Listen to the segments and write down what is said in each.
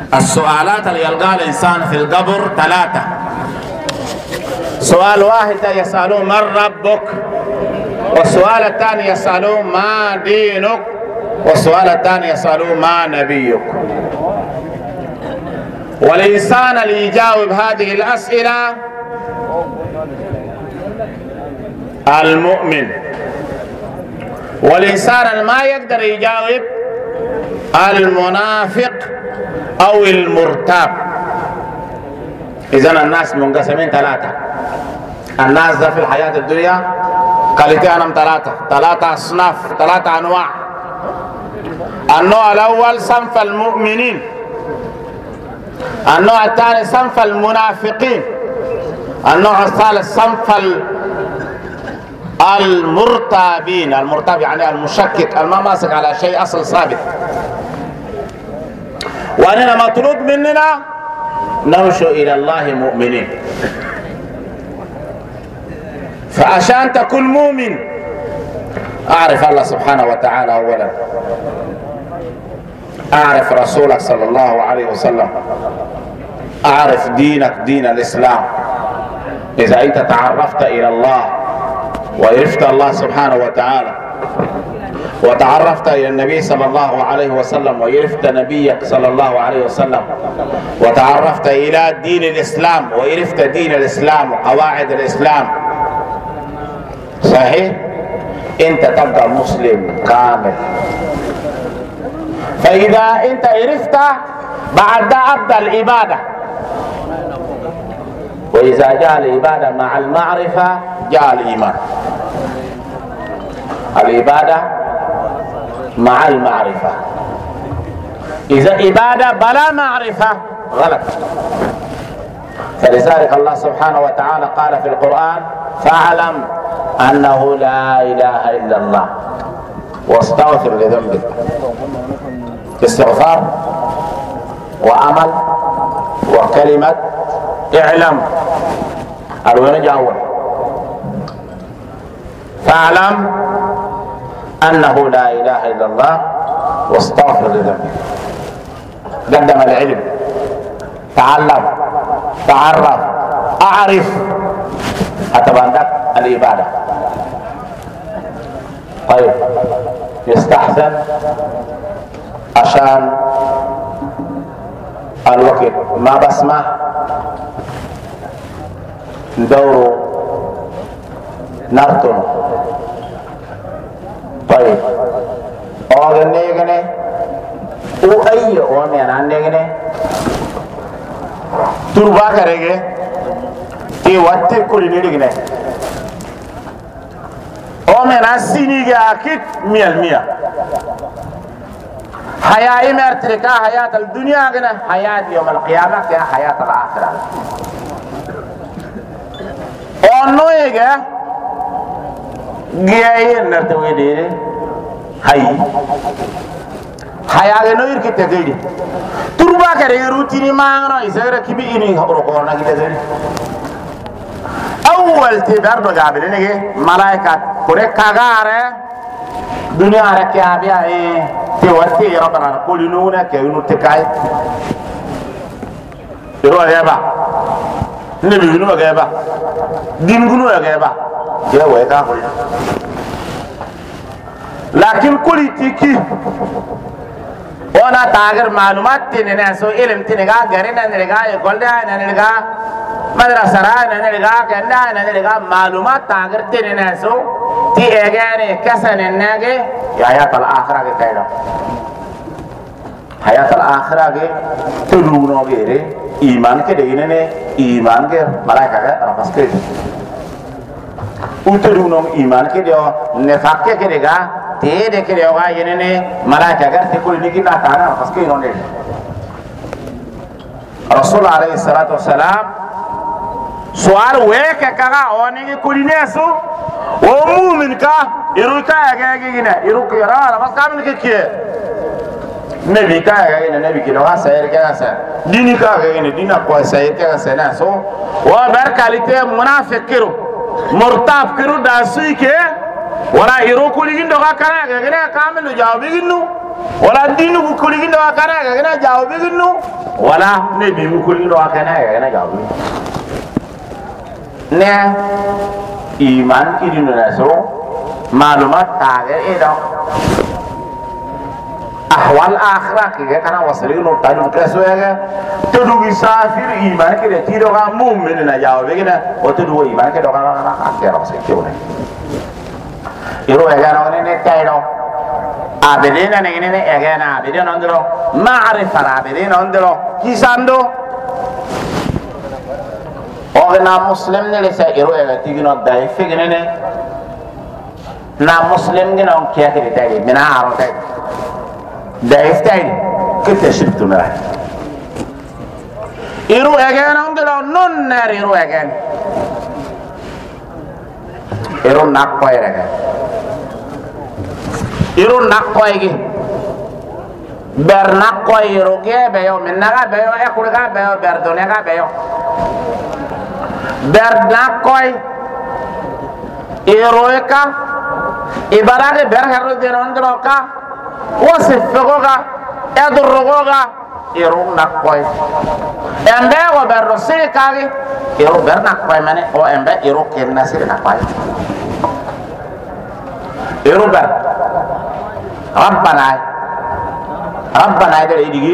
السؤالات اللي يلقاها الإنسان في القبر ثلاثة. سؤال واحد يسألون من ربك، والسؤال الثاني يسألون ما دينك، والسؤال الثاني يسألون ما نبيك. والإنسان اللي يجاوب هذه الأسئلة المؤمن، والإنسان اللي ما يقدر يجاوب المنافق أو المرتاب. إذن الناس منقسمين ثلاثة. الناس ده في الحياة الدنيا قالتهم ثلاثة أصناف، ثلاثة أنواع. النوع الأول صنف المؤمنين، النوع الثاني صنف المنافقين، النوع الثالث صنف المرتابين. المرتاب يعني المشكك، ما ماسك على شيء أصل ثابت. وأننا مطلوب مننا نمشي إلى الله مؤمنين. فعشان تكون مؤمن أعرف الله سبحانه وتعالى أولا، أعرف رسولك صلى الله عليه وسلم، أعرف دينك دين الإسلام. إذا أنت تعرفت إلى الله وعرفت الله سبحانه وتعالى وتعرفت إلى النبي صلى الله عليه وسلم وعرفت نبيك صلى الله عليه وسلم وتعرفت إلى دين الإسلام وعرفت دين الإسلام وقواعد الإسلام، صحيح أنت تبقى مسلم كامل. فإذا أنت عرفت بعد أبدأ العبادة، وإذا جاء العبادة مع المعرفة جاء الإيمان. العبادة مع المعرفة. إذا عبادة بلا معرفة غلط. فلذلك الله سبحانه وتعالى قال في القرآن: فاعلم أنه لا إله إلا الله واستغفر لذنبك. استغفار وعمل وكلمة اعلم. الوين جاول؟ فاعلم أنه لا إله إلا الله واستغفر لذنبك. قدم العلم، تعلم، تعرف، أعرف، أتبعك العبادة. طيب يستحسن عشان الوقت ما بسمع ندور نرتن. طيب أغنيغني وأي أغنيان عندغني تربا كرهجي تي واتي كل نيرغني أغنيان سينيغي أكيد 100%. حياة مرتكا حياة الدنيا غنا حياة يوم القيامة كيا حياة الآخرة. أنويجا جاي نرتوي ديري هاي حياة نوير كتجدي تربا كريه روتيني ما أنا إذا كبي إني هبرقورنا كده. أول تبار بقابلين إيه ملاك كره كعارة دنيا ركيابيا إيه توتي ربنا نقول نونا كينو تكاي يروح يبا نبي ينو يبا دين ينو يبا يا ويكا كل لكن كل تيكي وانا تاجر معلومات تنين سو علم تنيجا غيرنا نرجع يقول ده نرجع مدرسة نرجع كنا نرجع معلومات تاجر تنين سو تي اجاني كسن الناجي يا حياة الآخرة كتير. حياة الآخرة كي تلونو غيره إيمان كدينه إيمان غير ملاك كه رفس كده. وتلونو إيمان كده نفاق كده تيه كده وعا ينه ملاك غير تقول نيجي ناتانا رفس كده نونه. رسول عليه الصلاة والسلام سؤال ويك كذا أوني كليني سو ومؤمن كا يروكا يجينا يروك يرى بس كامل كيه نبي كا يجينا نبي كده واسير كذا سير ديني كا يجينا دينا كويس سير كذا سير سو وبركالته منافق كرو مرتاب كرو داسوي كه ولا يروك كلين دوكا كنا يجينا كامل جاوب يجينو ولا دينو كلين دوكا كنا يجينا جاوب يجينو wala ne bi mu kulli do akana ya na jawu ne iman kidinu na so malumat tage edo ahwal akhirah ke kana wasri no taju keso ya to du safir iman ke de tido ga mu'min na jawu be gina o to du iman ke do ga na akhirah se ke one iro ya no ne tayno abedena ne ne egena abedena ndro ma'rifa abedena ndro kisando ogna muslim ne le sa iro ega tigino dai figene ne na muslim gina on kiya ke dai mina aro dai dai stai kete shiftu na iro egena ndro non ner iro egen iro nak koy rega iro nak koy gi ber nak koy iro ge be yo minna be yo e kulga be yo ber done ga be yo ber nak koy iro ka ibarage ber hero de rondro ka wasif goga edro goga iro nak koy embe go ber rosé ka gi iro ber nak koy mane o embe iro ken nasir nak koy iro ber ربنا ده يدي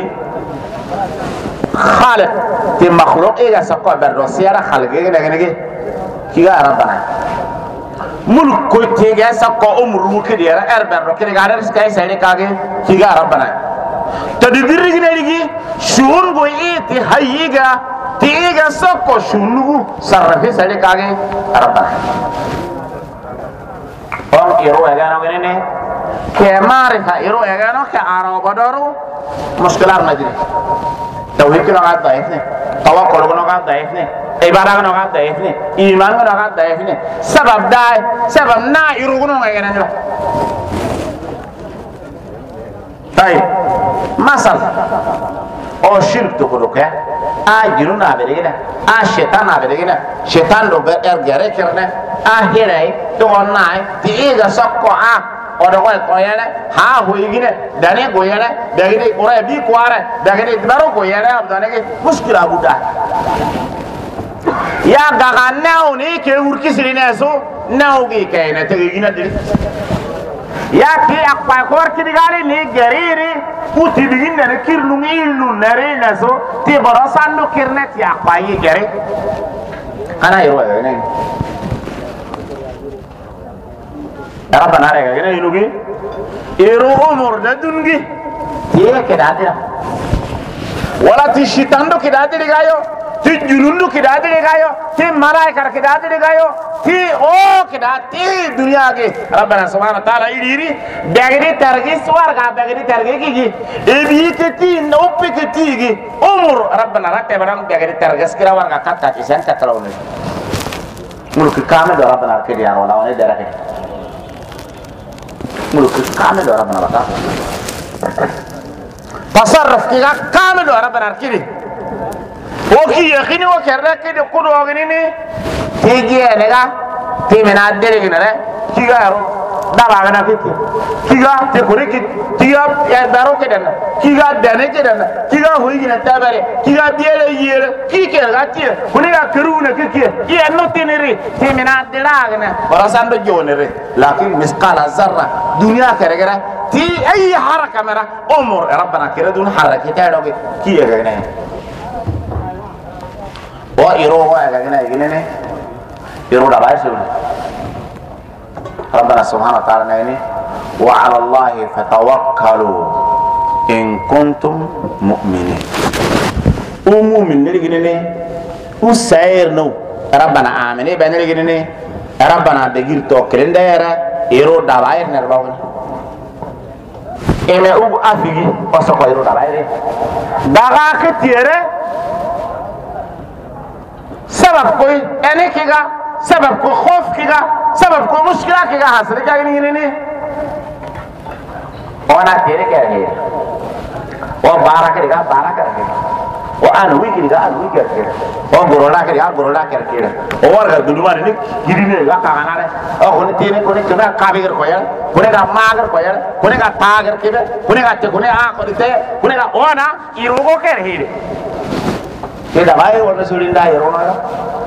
خالق تي مخلوق ايه سكو بالرسيره خلقه نغنغي كيغا ربنا ملك كوتي جا سكو عمرو كديرا اربر كدي غادر سكاي سيني كاغي كيغا ربنا تدبير غنيغي شون بو ايتي هيغا تيغا سكو شونو صرفي سيني كاغي ربنا on iro egano gene ke marifa iro egano ke aro bodoru muskilar najri tauhid ko ga daif ne tawakkul ko ga daif ne ibadah ko ga daif ne iman ko ga daif ne sabab dai sabab na iro ko ga gene la tay masal o shirk to ko ka a jiruna be gene a shaitan be gene shaitan do ber gere kerne a hirai to onnai ti ga sokko a odo ko yele ha hoyigine dane go yele dagini ora bi kware dagini daro go yele abdane ke mushkila buda ya gaga naw ni ke urki sirine so naw gi kayna te gina diri ya ki akpa kor ki digali ni geriri uti digin ne kirnu ilnu nare naso ti barasandu kirnet ya akpa yi gere ana yiro ne ربنا عليك هنا ينوغي إيرو أمور ندونغي إيه كده أدينا ولا تشيطان دو كده أدي لغايو تي جنون دو كده أدي لغايو تي ملايكة كده أدي لغايو تي أو كده تي دنيا كي ربنا سبحانه وتعالى إيري بغيري ترغي سوارغا بغيري ترغي كي إبي كتي نوبي كتي كي أمور ربنا ركب برام بغيري ترغي سكرا وارغا كتا كيسان كتلاوني ملك كامل ربنا ركب يا ولا وني دركي ملك كامل ربنا بقى تصرف كذا كامل ربنا كذي وكي يخيني وكرنا كذي كل وغنيني تيجي لنا تيمنا ديري كنا كذا دابا كنا كذا تكوري كذا يا دارو كذا كذا دانه كذا كذا هوي كنا تابري كذا بيله يله كذا كذا كنا كرونا كذا يا نوتينري تيمنا ديرا كنا براسان بجونري لكن مسقال الذرة دنيا كرجرة تي أي حركة مرة أمور ربنا كره دون حركة تعالوا كي يجينا وإيروه يجينا يروح دبائر ربنا سبحانه وتعالى نيني وعلى الله فتوكلوا إن كنتم مؤمنين ومؤمن نرجعني وسائر نو ربنا آمين بنرجعني ربنا بغير توكلين دايرة يروح دبائر نرباون إما أو أفيجي أسوق يروح دبائر دعاء كتيرة سبب کوئی أنا كذا سبب کو خوف كذا سبب کو مشكلة كذا حاصل كذا नहीं وانا تیرے کیا ہے وہ 12 करेगा 12 करेगा o an wiki ga an wiki ke o gorola ke ya gorola ke o warga dulumar ni girine ga kanare o ko tine ko ne ka kabir ko ya ko ne ga magar ko ya ko ne ga tagar ke ko ne ga te ko ne a ko te ko ne ga ona irugo ke hire ke da bai wona sulinda irona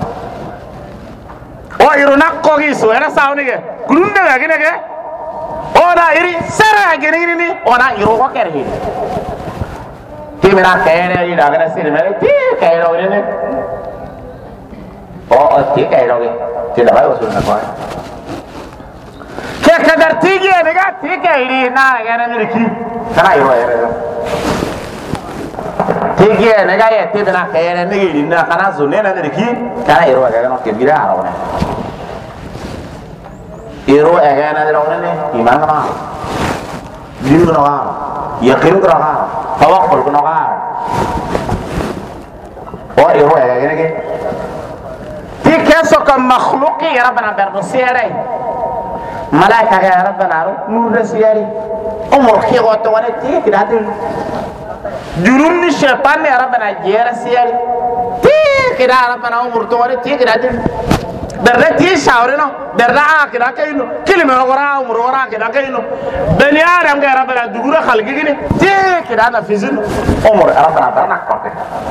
o irona ko gi so era sauni ke kulunde ga gine ke ona iri sera gine ni ona irugo ke hire ti mena kene ri da gane sir mere ti kairo ne o ti kairo ge ti da bai o sunna ko ke kadar ti ge ne ga ti kairi na gane ne ki kana iro ere ti ge ne ga ye ti na kaire ne gi na kana zune na ne ki kana iro ga no ke gira aro ne iro ga na ro ne iman ma diru no ga yakin ko ga tawakkul ko ga o iro ga ne ke ti keso kam makhluqi rabbana berdo sere malaika ga rabbana ro nur sere umur ki go to wone ti kidadul jurum ni shaytan ne rabbana jera sere ti kida rabbana umur to wone ti kidadul berda ti shawre no berda akira kayno kilime wara umur wara kida kayno bani adam ga rabbana dugura khalgi gine ti kida na fizin umur rabbana barna ko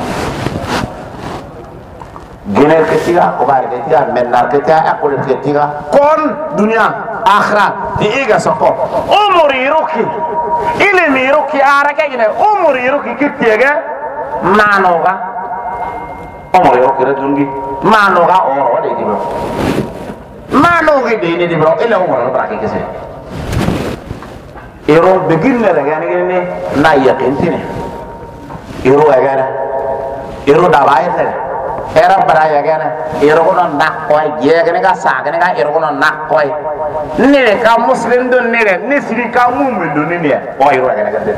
giner ketiga kobar ketiga menar ketiga akul ketiga kon dunia akhirat diiga soko umuri ruki ilmi ruki araka gine umuri ruki ketiga manoga umuri ruki redungi manoga oro de dibro manoga de ne dibro ila umur baraka kese iro beginne la gane gine na yaqintine iro agara iro dawaire era baraya gana irogono nakkoy jegene ga sagene ga irogono nakkoy nile ka muslim don nile nisri ka mu'min don nile o iro gana ga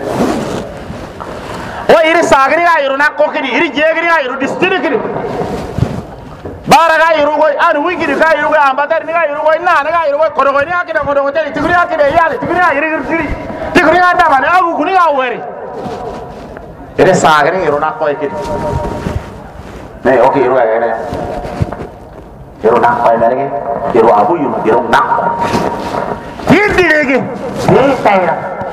o iri sagene ga iro nakko kidi iri jegene ga iro distiri kidi bara ga iro go an wigiri ga iro ga ambatar ni ga iro go na ga iro go kodo ni akida kodo go teli tigri akida yale tigri ga iri tigri ga da bana abu kuni ga weri iri sagene iro nakko kidi ne oke iro ya ne iro nak apa ini iro abu yun iro nak hindi lagi ini saya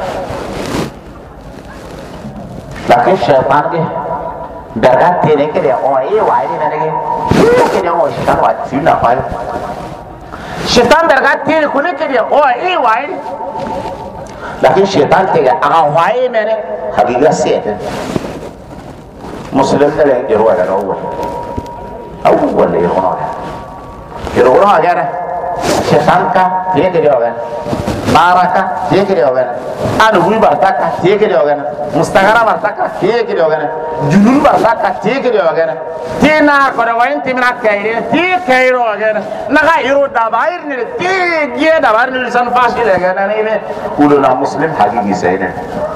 lagi syaitan ke darah tiene ke dia oh iya wah ini lagi ke dia oh syaitan wah sini apa syaitan darah tiene kune ke dia oh iya wah ini lagi syaitan tiga akan wah ini mana hakikat sih مسلم ده يروح على أول يروح على شيطان كا تيجي يروح باركة تيجي يروح أنا بقول باركة تيجي يروح مستعارة باركة تيجي يروح جنون باركة تيجي يروح تينا كروين تيمنا كيرين تيجي يروح نعا يروح دبائر نيل تيجي دبائر نيل سان فاشي لگا نيل كلنا مسلم حقيقي سيدنا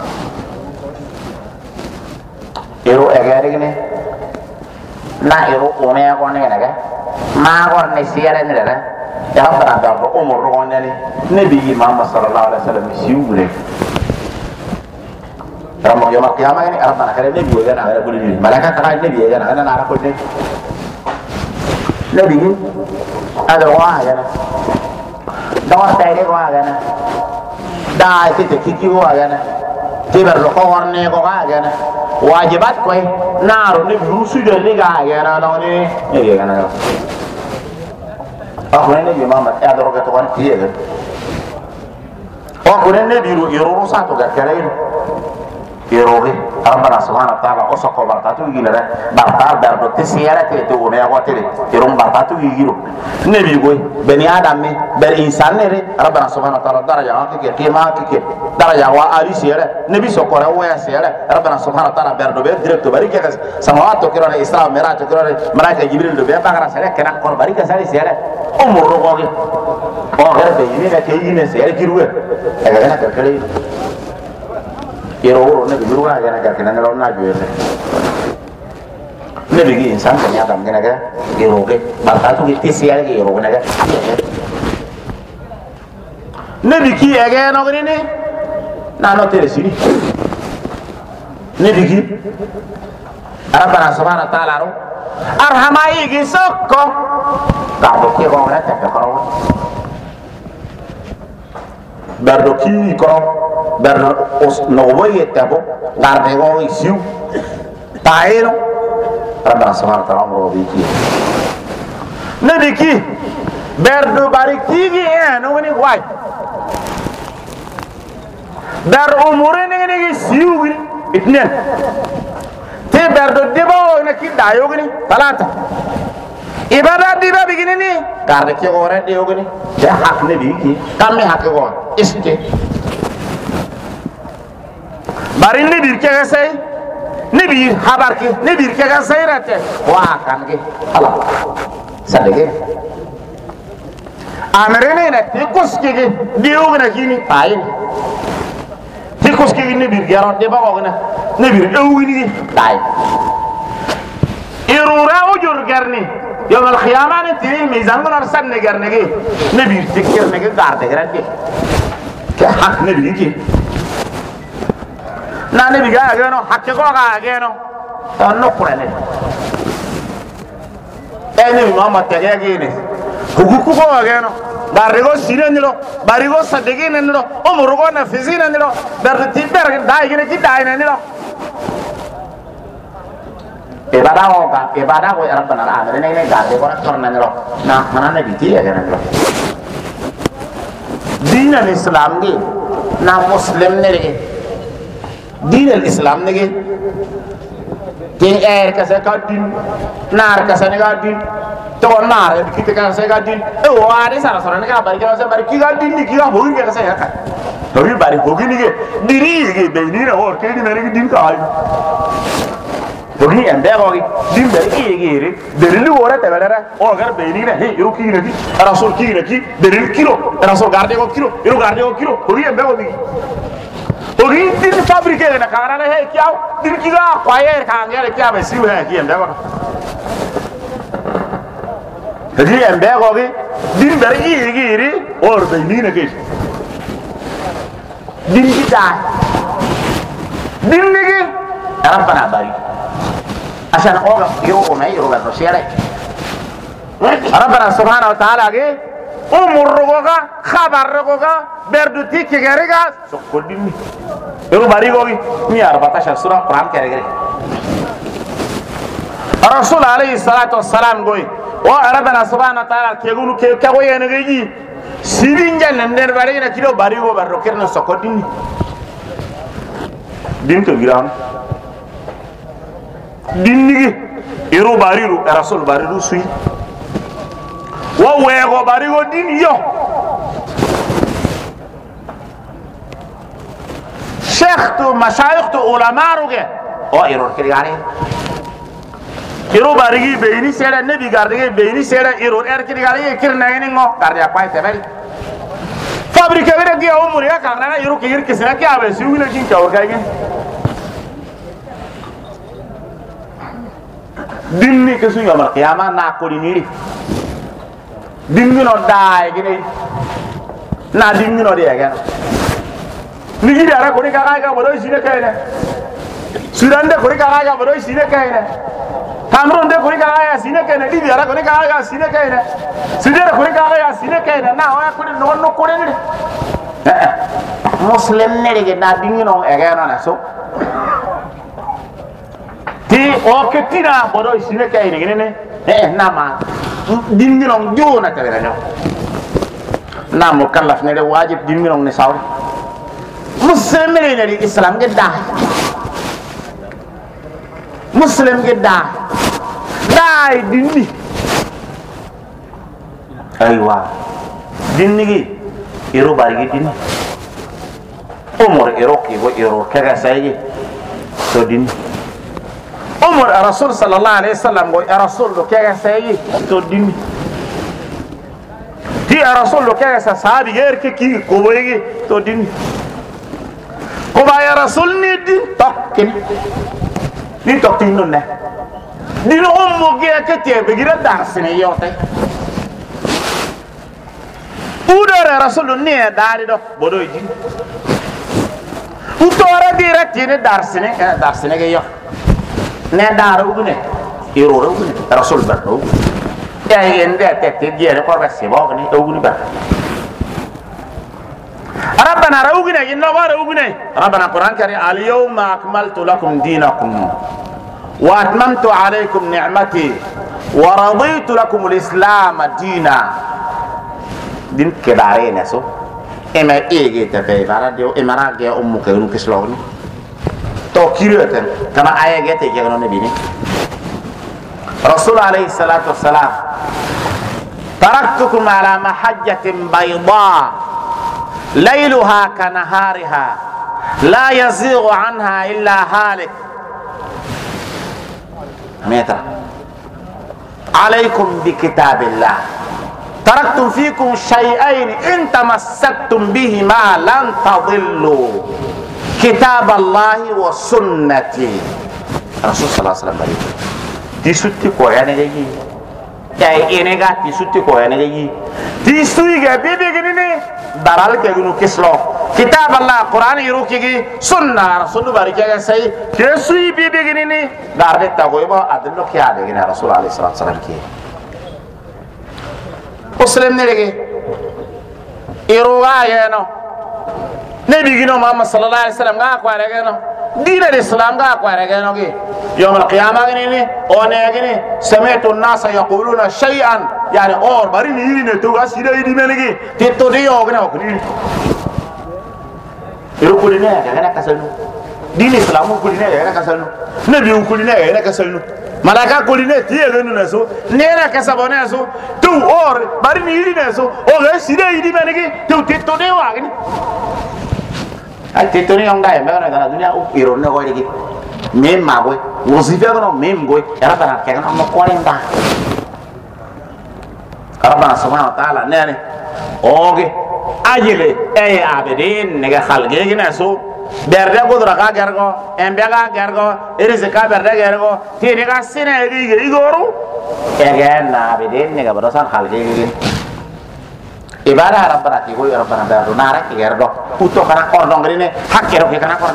iro egere gine na iro one ya kone gine ga ma gor ne siyare ne da ya fara da ko umur ro ne ne bi Muhammad sallallahu alaihi wasallam siure ramo yo makiyama ni arba na kare ne bi ga na ga buli malaka ka ne bi ga na na ra ko ne ne bi ada wa ga na da wa tai ne wa ga na da ti ti ki wa ga na ti ber lo ko warne ko ga ga na wajibat koy naro ne rusu de liga gana no ne ne gana akone ne Muhammad ya do ga to kan tiye akone ne biru iro sa to ga kare iro ge rabbana subhanahu wa ta'ala osoko barkatu gila barka dar do tisiyara te to ne ya watere iro barkatu giro ne bi goy bani adam me ber insan ne rabbana subhanahu wa ta'ala daraja ke kema ke daraja wa ali siyara ne bi sokora wa ya siyara rabbana subhanahu wa ta'ala ber do be direct bari ke samawat to kiro isra miraj to kiro malaika jibril do be bagara sare kana kor bari ke sare siyara umur ro goge o gere be yini ke yini siyara kirwe aga kana kare iro ne biru ga gana ga kana ro na juere ne bigi insan kan ya dam gana ga iro ke barka tu ki siya ga iro gana ga ne bigi ya ga no gani ne na no tere sini ne bigi rabbana subhanahu wa ta'ala ro arhamai gi sokko gardo ki ko ngana te ko gardo ki ko gardo os no woye tabo garde go isiu taelo rabbana subhanahu wa ta'ala ro bi ki nabi ki berdo bariki gi no woni way dar umure ne gi siu gi itnen te berdo debo na ki dayo gi talata ibada diba begini ni garde ki ko re deyo gi ya hak ne bi ki kamme hak ko iske bari ne bir ke sai ne bir habar ki ne bir ke ga sai rate wa kan ge ala sadege amrene na te kuske ge deyo gi na kini payin te kuske ge ne bir garo deba ko na ne bir ewini tay irura ujur garni يوم القيامة نتيجة ميزان من أرسل نجار نجي نبي تكير نجي قارد كران كي كحق نبي كي نا نبي جا أجانو حق كوا جا أجانو تانو كرانه نبي ما متجه أجانه حقوق كوا أجانو باريغو سيرن نلو باريغو صدقي نلو أمورغو نفسي نلو برتين برك داي كنا كي داي نلو ibadah ko arab bana amre ne gade ko torna nelo na manana biti ya gana din al islam ge na muslim ne ge din al islam ne ge ke ka sa ka din nar ka sa ne ga din to nar ki te ka sa ga din e o ari sara sara ne ga bari ka sa bari ki ga din ni ki ga hogi ka sa ya ka to ri bari hogi ni ge diri ge be ni na or ke ni ne din ka ai Bagi anda bagi dim dari kiri dari lu orang tebelara oh agar beri na he iru kiri lagi rasul kiri lagi dari kilo rasul garde ko kilo iru garde ko kilo bagi anda bagi bagi din fabrike na kara na he kya din kiga kwaye ka ngere kya be siu he ki anda bagi bagi anda bagi din dari kiri or beri na ke din kita din lagi arab pana bari عشان أوقف يوم يروح الرشيرة ربنا سبحانه وتعالى قال أمور رجوعا خبر رجوعا بردوتي كجريعا سكوديني يروح باريغوي ميار باتشار سورة قرآن كريعا الرسول عليه الصلاة والسلام قوي وربنا سبحانه وتعالى كيقولوا كيقولوا ينجي سيرين جنن بارينا كيلو باريغو بردوكيرنا سكوديني دين كبيران dinigi iru bariru rasul bariru sui wa wego barigo din yo sheikh tu mashayikh tu ulama ruge o iru kirigani iru barigi beini sera nabi gardige beini sera iru kirigani kirna ngo gardia pai tebel fabrika wera gi o muri ka kana iru kir kisna ki abe siwila jin ka orgaigen dinni ke suñu amal qiyama na ko ni dinni no daay gi na dinni no de ga ni gi dara ko ni ka ga bodo sine kayne surande ko ni ka ga bodo sine kayne Cameroon de ko ni ka ga sine kayne Libya ra ko ni ka ga sine kayne Sudan ko ni ka ga sine kayne na wa ko no no ko ni muslim ne de na dinni no e ga na so ti o ketina bodo sine kay ni ne nama dingiron jona tabera no na mukallaf ne de wajib dingiron ne saw muslim ne di islam ge da muslim ge da dai dinni aywa dinni gi iro bari gi dinni umur iro ki go iro kaga sayi so dinni umur rasul sallallahu alaihi wasallam go rasul do kega sayi to dimi ti rasul do kega sa sahabi ger ke ki ko boyegi to dimi ko ba ya rasul ni din tokkin ni tokkin non ne dino ummu ge ke te be gira darsine yote udore rasul ni dari do bodo ji utore diretti ne darsine ge yo ne dar ugune iro ugune rasul bar do ya yende te diere ko basi bo ni ugune bar ربنا روغنا إن روغنا ربنا القرآن كريم اليوم أكملت لكم دينكم وأتممت عليكم نعمتي ورضيت لكم الإسلام دينا دين كبارين سو إما إيجي تبي بارد يو إما راجع أمك يروح كسلوني تو كيرتن كما آية جت يجينا نبيني رسول عليه الصلاة والسلام تركتكم على محجة بيضاء ليلها كنهارها لا يزيغ عنها إلا هالك متر عليكم بكتاب الله تركتم فيكم شيئين إن تمسكتم بهما لن تضلوا كتاب الله وسنتي رسول صلى الله عليه وسلم تسوتي كويانه جي يا إنك تسوتي كويانه جي تسوي جبيبي كنيني دارال كيغنو كسلو كتاب الله قرآن يروكيغي سنة رسول باركيغا سي كسوي بيبي كنيني دارال تاغويبا أدلو كيادة كنا رسول عليه الصلاة والسلام كي مسلم نيجي إيروغا ينو نبي كنو محمد صلى الله عليه وسلم غا كوارغنو دين الإسلام غا كوارغنو كي يوم القيامة كنيني أوني كني سمعت الناس يقولون شيئا يعني اور باري نيري نتوغا سيدا يدي منيكي تيتو ديو كنا وكنيني إيرو كوليني كنا كسلنو دين الإسلام كوليني كنا كسلنو نبي كوليني كنا كسلنو ملاكا كوليني تيغنو نسو نيرا كسبوني نسو تو اور باري نيري نسو اور سيدا يدي منيكي تو تيتو ديو كني تيتو ديو غاي مغنا غنا دنيا إيرو نغوي ديكي ميم ماغوي وظيفة كنا ميم غوي يرا بنا كنا مكوارين دا ربنا سبحانه وتعالى ناني اوغي اجلي اي عابدين نغا خلقي نسو برده قدرة غرغو امبيغا غرغو ارزقا برده غرغو تينيغا سينا يغورو اغان عابدين نغا برسان خلقي ibadah ربنا تيغو ربنا بردو نارك غردو اوتو كنا كوردون غريني حقيرو كنا كورن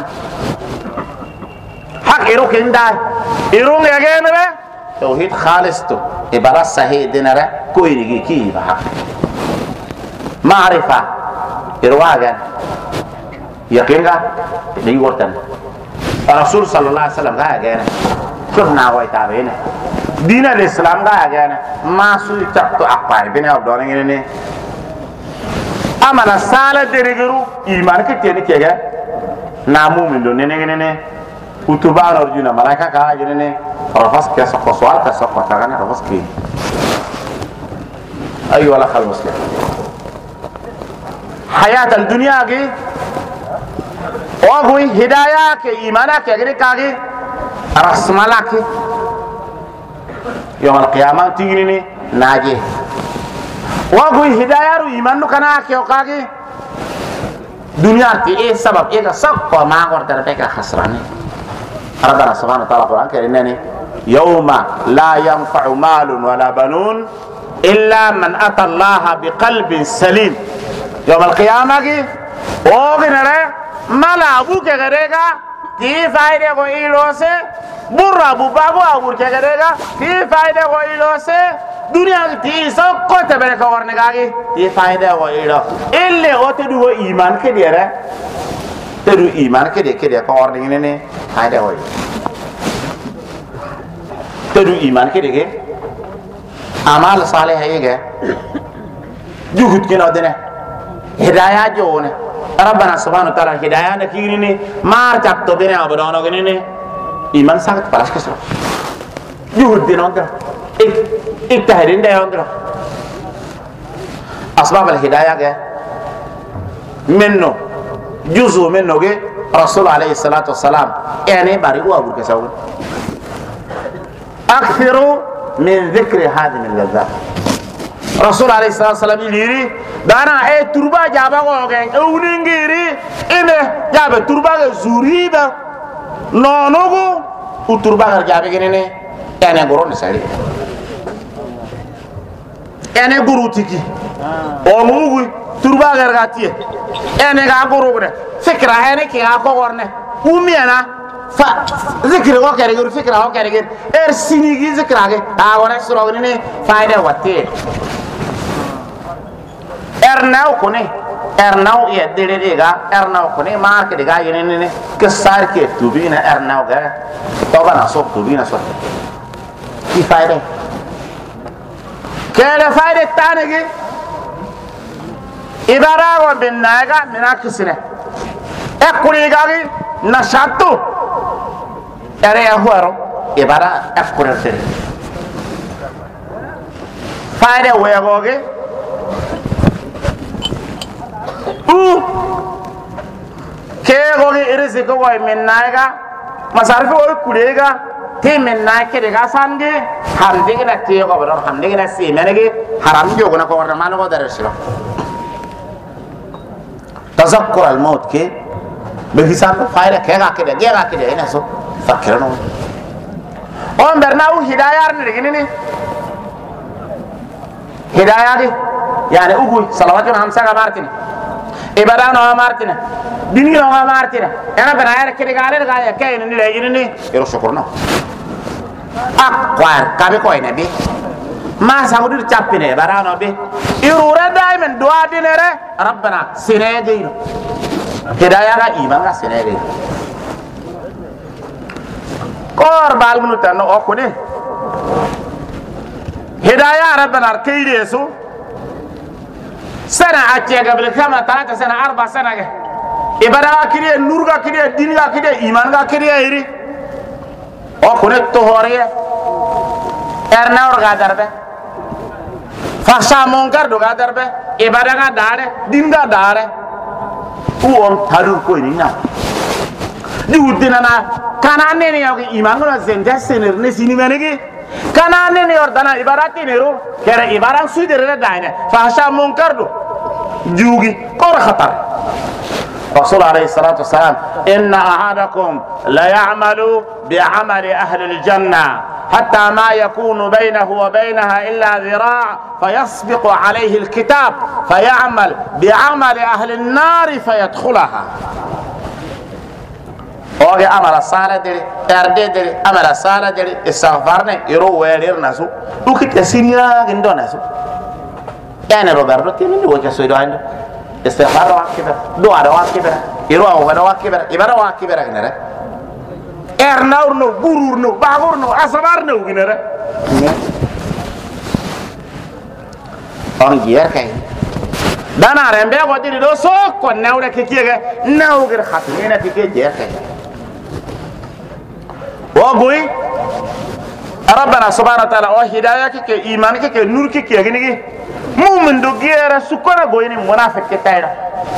حقيرو كندا ايرون يغن به توحيد خالص تو عبارة صحيح دينارة كوي نيجي كي بحق معرفة إرواجا يقينها نيورتن الرسول صلى الله عليه وسلم قال جانا كنا ويتابعين دين الإسلام قال جانا ما سوي تقطع أقوى بين أبدانين إني أما السالة دريجرو إيمان كتير كيجا نامو من دونين إني كتبان أرجونا ملاك كاجرين رفض كيسا قصوال كيسا قطعنا رفض كي أيها الأخ المسلم حياة الدنيا كي وغوي هدايا كي إيمانا كي أغري كاكي رسمالا كي يوم القيامة تيجيني ناجي وغوي هدايا رو إيمانو كنا كي وكاكي دنيا تي إيه سبب إيه سبب ما قرر بك خسراني ربنا سبحانه وتعالى القرآن كريم يوم لا ينفع مال ولا بنون إلا من أتى الله بقلب سليم يوم القيامة كي اوغنره مالا أبوك غريغا تي فايدة كو إلوسي برا بوباغو أبوك غريغا تي فايدة كو إلوسي دنيا تي سوكو تبرك ورنغاكي تي فايدة كو إلو إلي أتدو إيمان كديره تدو إيمان كديره كو ورنغيني فايدة كو تدو إيمان كديره أعمال صالحة يجا جهود كنا دنا هداية جونا ربنا سبحانه وتعالى هداية نكيرني ما رجعت بيني أبدانا كنيني إيمان ساعت فلاش كسر جهود دنا أندر اجتهادين ده أندر أسباب الهداية جا منه جزء منه جا رسول عليه الصلاة والسلام يعني باريو أبو كساون أكثروا من ذكر هذه اللذات رسول عليه الصلاة والسلام يليري دانا اي تربا جابا غوغن اونينغيري ايمه جابا تربا زوريبا نونوغو او تربا جابا غيني انا غورون ساري انا غروتيكي او موغو تربا غرغاتي انا غا غوروغنا فكرا هني كي غا غورنه ومينا fa zikri o kare gor fikra o kare gor sinigi zikra ge wona suro ni faida watte naw ko ne naw ya dere ga naw ko ne marke de ga yene ne ke sar ke tubina naw ga to bana so tubina so ki faida kere faida tanege ibara wa bin naga minakisne ekuri gari nashatu ere ya huaro ibara ekuri tere faida wegoge ke goge irisi ko way min naga masarfi o kurega te min na ke daga sange hamde gina te ko baro hamde gina si menege haram jogo na ko warna mano ko darashiro tazakkur al maut ke begisan faida ke ga ke de ina so fakirano on bernaw hidayar ni gini hidayah di yani ugu salawatun hamsa ga martini ibadano ga martini dinino ga martini ana benayar ke gale ga ke ni le gini ero shukurno akwar kabe ko ina bi ma samudir chapine barano bi irura daimen dua dinere rabbana sinege hidayah ga iman ga sinege kor balmunu tan o ko ne hidayah rabbana kayde su sana atega bil kama talata sana 4 sana ge ibada kiriye nurga kiriye dinga kiriye iman ga kiriye iri o ko ne to hore naur ga darbe fasha munkar do ga darbe ibada ga dare dinga dare on taru ko ni na di udina na kanane ne yogi iman ga zende sener ne sini menege kanane ne ordana ibarati ne ro kere ibaran sudere daine fasha munkar do jugi kor khatar رسول عليه الصلاة والسلام إن أحدكم لا يعمل بعمل أهل الجنة حتى ما يكون بينه وبينها إلا ذراع فيسبق عليه الكتاب فيعمل بعمل أهل النار فيدخلها اوغي عمل الصالح دي ارده دي عمل الصالح دي استغفرنا يرو وير ناسو دوكيت سينيا غندو ناسو يعني روبرتو تيني وجه سويدو عندو استغفار واكبر دعاء واكبر يرو واكبر يبرا واكبر غنره نورنو غورورنو باغورنو اسبارنو غنره on gier kay dana rembe ko di do so ko nawre ke kiege nawgir khatmina ke gier kay وقوي ربنا سبحانه وتعالى وهداية كي إيمان كي نور كي أغني مؤمن دو غير سكونا غويني منافق كتير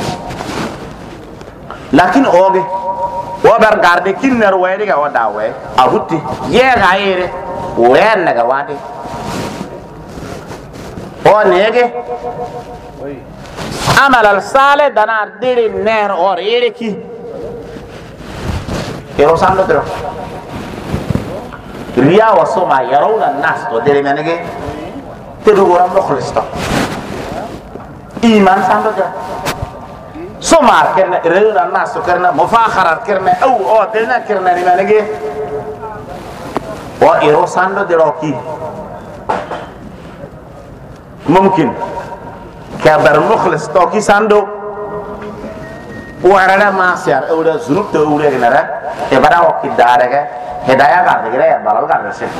لكن أوغي وبر غاردي كينر ويدي غوا داوي أبوتي يه غايره وين نغواتي او نيجي عمل الصالح دنا ديري نير اور يريكي كيرو سامدو درو ريا وسما يرون الناس ودري منك تدور مخلص إيمان سامدو سما كرنا يرون الناس كرنا مفاخرة كرنا أو دلنا كرنا منك وإيرو سامدو دروكي ممكن كبر مخلص توكي سامدو وأنا ما سير أولا زنوب تأولا كنارا إبدا وكيد دارك هدايا قاعد كده بالال قاعد رسم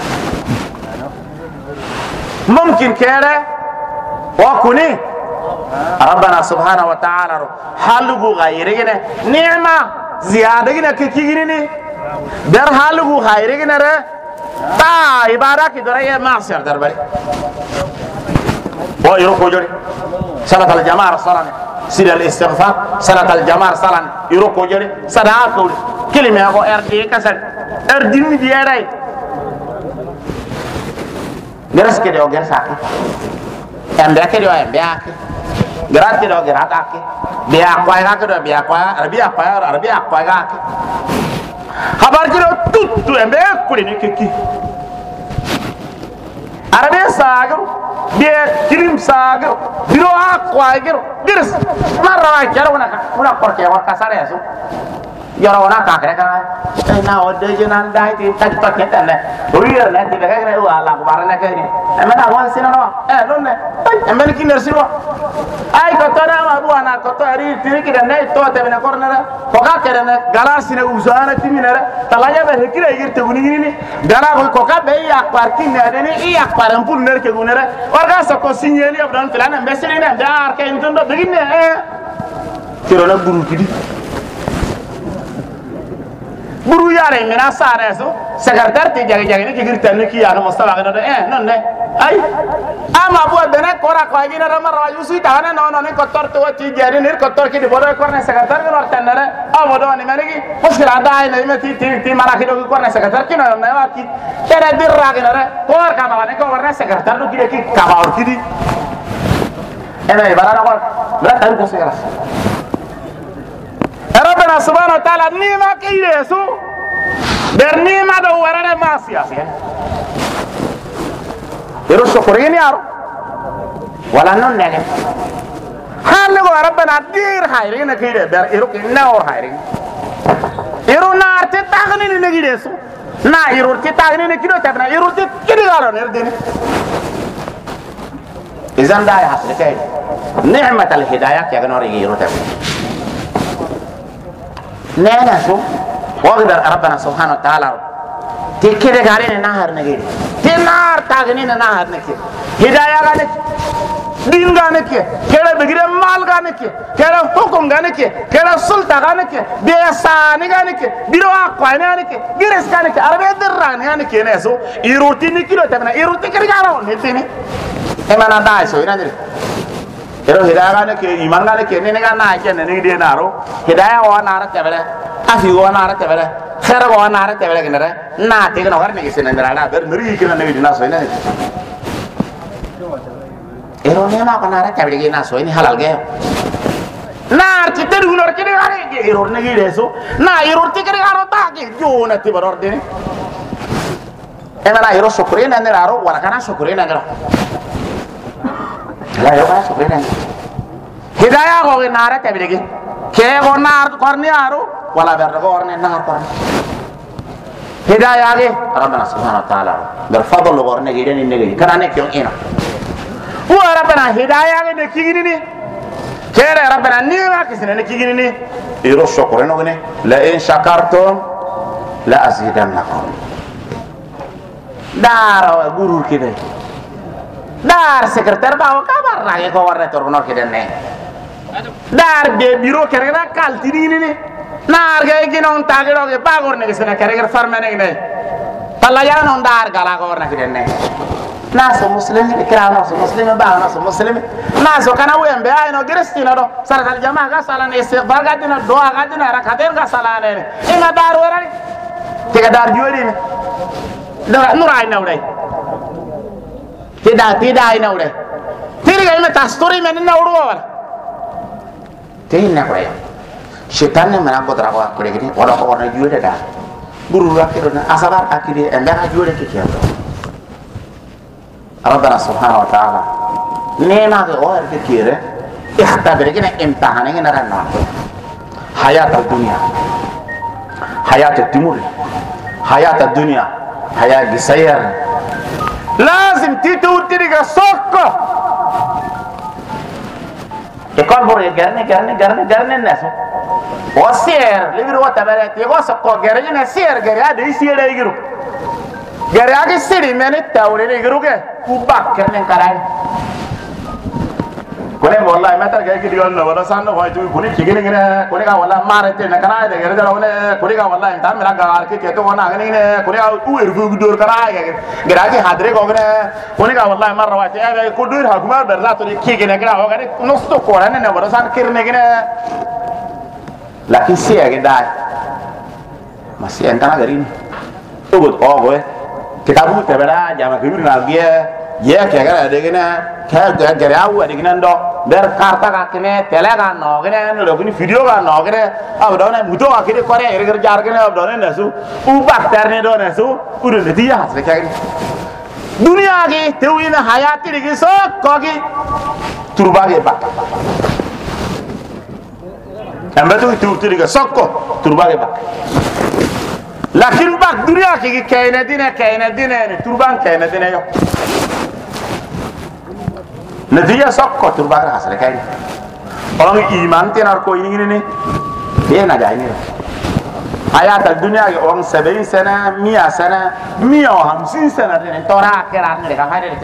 ممكن كده وكوني ربنا سبحانه وتعالى حلقو غيرنا نعمة زيادة كده كيكيني در حلقو غيرنا را تا عبارة كده يا ما سير درباري ويروحوا جوري صلاة الجماعة صلاة سير الاستغفار صلاة الجماعة صلاة يروحوا جوري صلاة كل كلمة أبو أردي كسر أردي دياراي geras kede o geras aki embe kede o embe aki gerat kede o gerat aki be akwa kede be akwa arabi aki habar kede tuttu embe kule ni keki arabe sagar be tirim sagar biro akwa gero geras marra wa kero una korke wa kasare asu yoro na ka kare ka na o de jenan dai ti ta to ke ta le o ri na ti be ka ne wa la bar na ke ni e me na wa sina no non ne e me ki ner sino ai ko to na ma bu ana ko to ari ti ki ne to te me na korna ko ka kere ne gala sine usana ti mi ne ta la ya be hekire yirte guni ni gala ko ka be ya parking ne ni ya parampul ner ke gunere orga sa ko signeli abdan filana mbesiri ne dar ke intondo beginne tirona buru kidi buru yare mina sare so secrétaire te jage jage ni girta ni ki ya no mustafa ga do non ne ay ama bo bene kora ko gi na rama ra yusu ta na no ne ko torto ti jere ni ko tor ki di bodo ko ne secrétaire ga no tanere amo do ni mene gi muskira dai ne me ti mara ki do ko ne secrétaire ki no ne wa ki tere dirra ga ne ko ka ma ne ko ne secrétaire do ki ka ba or ki di ene bara ko bra tan ko se ربنا سبحانه وتعالى نيما كيسو در نيما دو ورده ما سياسي يرو شكرين يارو ولا نون نگه حال لغو ربنا دير خيرين كيده در يرو كنور خيرين يرو نار تتاغنين نگيدسو نا يرو تتاغنين كيدو تبنا يرو تكيدي غالو نردين إذن داي حسن كيد نعمة الهداية كيغنور يرو تبنا نانا شو وقدر ربنا سبحانه وتعالى تكيد غارين نهر نجيد تنار تاغنين نهر نكيد هداية غانك دين غانك كلا بغير مال غانك كلا حكم غانك كلا سلطة غانك بيسان غانك بيرو أقوان غانك بيرس غانك عربي دران غانك ناسو يروتي نكيلو تبنا يروتي كري غارون هتيني إمانا دايسو ينادري ero hidayah ne ke iman ne ke ne ga na ke ne ni de naro hidayah wa na ra tebele afi wa na ra tebele khair wa na ra tebele ke ne na te ke no har ne ke ne na ber nuri ke ne di na so ne ero ne na ka na ra tebele ke na so ni halal ge na ti te ru nor ke ne ga ge ero ne ge de so na ero ti ke ga ro ta ge jo na ti baror de ni e na ero sokure ne ro wala kana sokure ne ga la yo ka sokre ne hidayah ko nara tabirege ke go nar korni aro wala ber go orne nar korni hidayah ge rabbana subhanahu wa taala ber fadl go orne ge den ne ge kana ne kyo ina wa rabbana hidayah ge ne kigini ni kere rabbana ni ma kisne ne kigini ni iro sokre no ne la in shakartum la azidannakum daro guru kide dar secrétaire bawo kabar rage ko warne tor no kiden ne dar be bureau kere na kalti ni ni nar ge ginon tagero ge bagor ne sene kere ge farme ne talla ya non dar gala ko warne kiden ne na so muslim ikra no so muslim ba no so muslim na so kana wembe ay no grestino do sarakal jama ga sala ne istighfar ga dina do ga dina rakaten ga sala ne inga dar werani tiga dar jodi ne da nurai nawdai tidak ina udah tidak ini tastori mana na udah wala tidak nak ya syaitan yang mana kotor aku aku begini orang juga dah buru akhirnya asabar akhirnya embah juga kikian Rabbana subhanahu wa ta'ala nema ke orang kikire ikhtabir kena imtihan ini narana hayat dunia hayat timur hayat dunia hayat gisayar لازم تيتو تيجا سوكو يكون بوري غرني الناس وسير ليبرو تبارك يغو سوكو غرني سير غري سير يغرو غري سيري من التاوري يغرو كه وباك كرنن كراي kone wallahi mata ga gidi wannan wala sanno wa tu kone kigene ngene kone ga wallahi marete na kana de gere da wala kone ga wallahi ta mera ga arke ke to wana ngene ngene kone ga u erfu gidor kana ga gera ki hadre ko ngene kone ga wallahi marra wa te ga ko dur ha kumar berza to kigene ga ho ga nosto ko ran ne wala san kirne ngene lakin si ga dai masih entana garin ugut ogo kitabu tebera jama kibir na biya ya ke ga de gene ka ga gere awu de gene ndo ber karta ka kene tele ga no gene lo gini video ga no gene abdone muto ga kide kore er jar gene abdone nasu u bakter ne do nasu uru ne dia has ka gene dunia ge tewina hayati de so ko gi turba ge bak ambatu tuutiriga sokko turba ge bak lakin bak dunya ki kayna dina ni turban kayna dina yo nadiya sokko turba ga hasale kay orang iman tenar ko ini ni dia na jai ni hayat dunia ke orang 70 sana 100 sana 150 sana ni tora keran ni ka hayre ni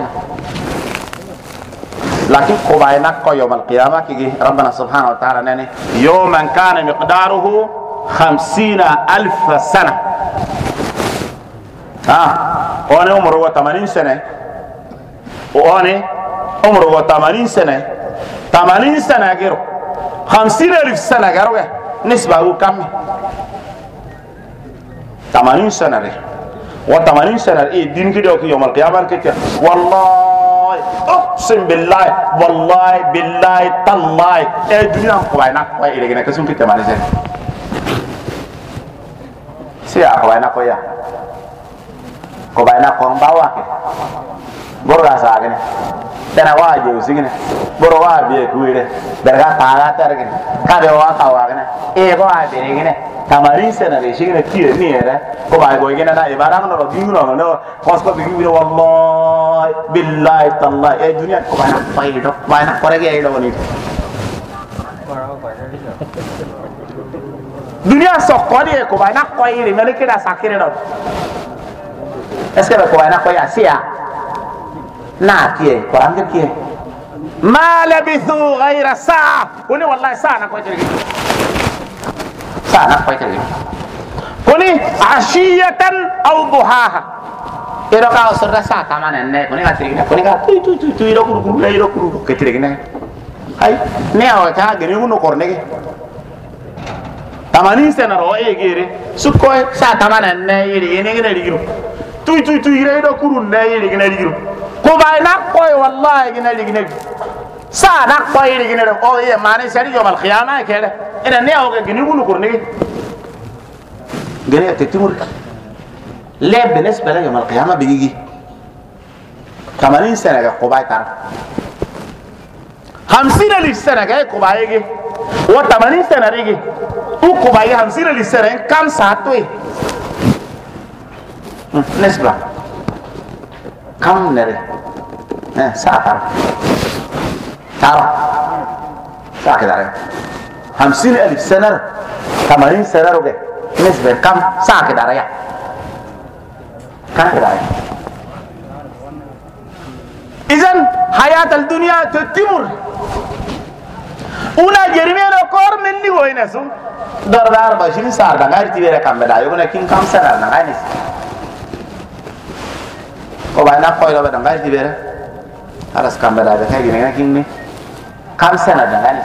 lakin ko bayna ko yawm al qiyamah ki rabbana subhanahu wa ta'ala nani yawman kana miqdaruhu 50,000 sana one umru wa 80 sana one umru wa 80 sana 80 sana gero 50,000 sana gero nisbahu kam 80 sana re wa 80 sana din ki do ki yawm al qiyamah ki wallahi uqsim billahi wallahi billahi tallahi dunya ko bayna ko ile gene kasum ki 80 sana sia ko bayna ko ya ko bayna ko bawa ke borga sa gene dana waje usigine boro wa biye kuire berga taga tergene kabe wa tawagene ko abe gene tamarin sena re shigine tiye ni era ko ba go gene na ibara no dinguno no kosko bigu wallahi billahi tallahi dunya ko bana faido bana korege ay do ni dunya sokodi ko bana koyire mele kida sakire do est ce que ko bana koya sia na kiye ko angir kiye ma labithu ghayra sa'a kuni wallahi sa'a na ko tirgi sa'a na ko tirgi kuni ashiyatan aw duhaha ero ka usra sa'a tamana ne kuni ka tirgi kuni ka tu iro kuru ke tirgi ne hay ne aw ta gani uno kornege tamani sena ro e gere sukko sa'a tamana ne iri ne gene digiru tu iro kuru ne iri gene digiru ko bay nak koy wallahi gina ligine sa nak koy ligine o ye mane sari yom al qiyamah kede ina ne o gini gunu kurni gene te timur le بالنسبه له يوم القيامه بيجي 80 سنه ko bay tar 50 سنه ko bay ge o 80 سنه rigi ko bay 50 سنه kam sa toy nesba kam nere ساعة تعرف ساعة كده 50,000 سنة 80 سنة رجع نسبة كم ساعة كده رجع كم كده رجع إذن حياة الدنيا تتمر una jermeno kor menni goyna su dardar bashin sar da ngari tibere kam da yo na kin kam sara na ngani ko ba na ko da ngari tibere aras kamera da kai gina kin ne kam sana da ngani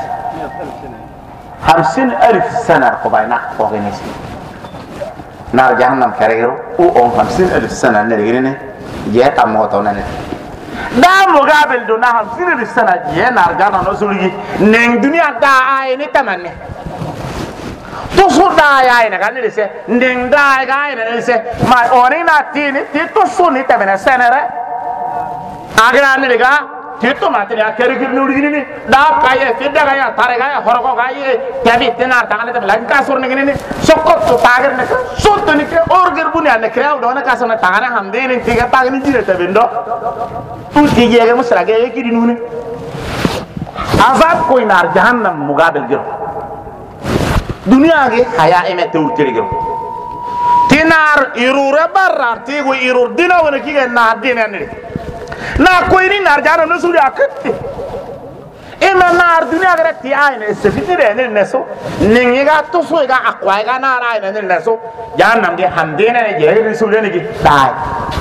50,000 sana ko ba na ko gine si nar jahannam karero o 50,000 sana ne gine ne je ta mo to ne da mo gabel do na 50,000 sana je nar jahannam no sulgi ne dunia da ay ne tamanne to so da ay ne kan ne se ne da ay ne se ma ori na ti ne ti to so ne tamene senere agra ne ga tito matri akere gir nuri ni da kaye fidda ga tare ga horoko ga ye tabi tenar tangale te lanka sur ne ni sokot to tagar ne so to ni ke orger buni an kreaw do na kasana tangana hamde ni tiga tag ni jire te bindo tu ti yege musra ga ye kidi nuni azab ko inar jahannam mugabil gir dunia ge haya eme te urtiri gir tinar irura barra ti go irur dina wona kige na dina ni na ko ini nar jana no suri akatti ema nar dunia gara ti ayne se fitire ne neso ningi ga to so ga akwa ga na ayne ne neso janam ge hamdene ne je ni suri ne gi dai